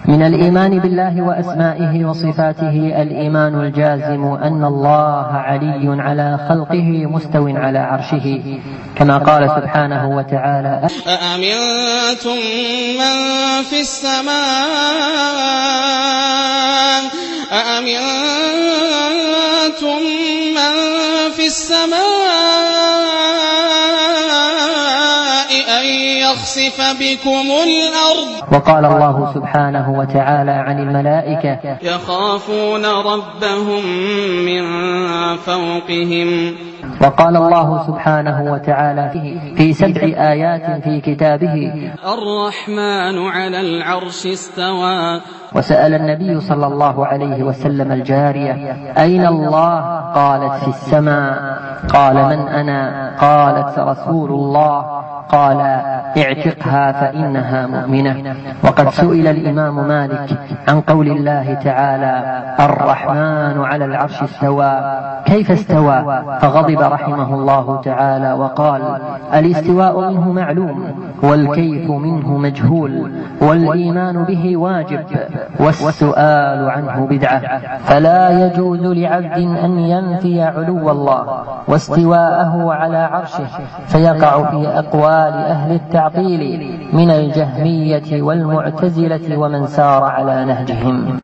من الإيمان بالله وأسمائه وصفاته الإيمان الجازم أن الله علي على خلقه مستو على عرشه، كما قال سبحانه وتعالى: أأمنتم من في السماء أن يخسف بكم الأرض. وقال الله سبحانه وتعالى عن الملائكة: يخافون ربهم من فوقهم. وقال الله سبحانه وتعالى في 7 آيات في كتابه: الرحمن على العرش استوى. وسأل النبي صلى الله عليه وسلم الجارية: أين الله؟ قالت: في السماء. قال: من أنا؟ قالت: رسول الله. قال: اعتقها فإنها مؤمنة. وقد سئل الإمام مالك عن قول الله تعالى: الرحمن على العرش استوى، كيف استوى؟ فغضب رحمه الله تعالى وقال: الاستواء منه معلوم، والكيف منه مجهول، والإيمان به واجب، والسؤال عنه بدعة، فلا يجوز لعبد أن ينفي علو الله واستواءه على عرشه، فيقع في أقوال أهل التعطيل من الجهمية والمعتزلة ومن سار على نهجهم.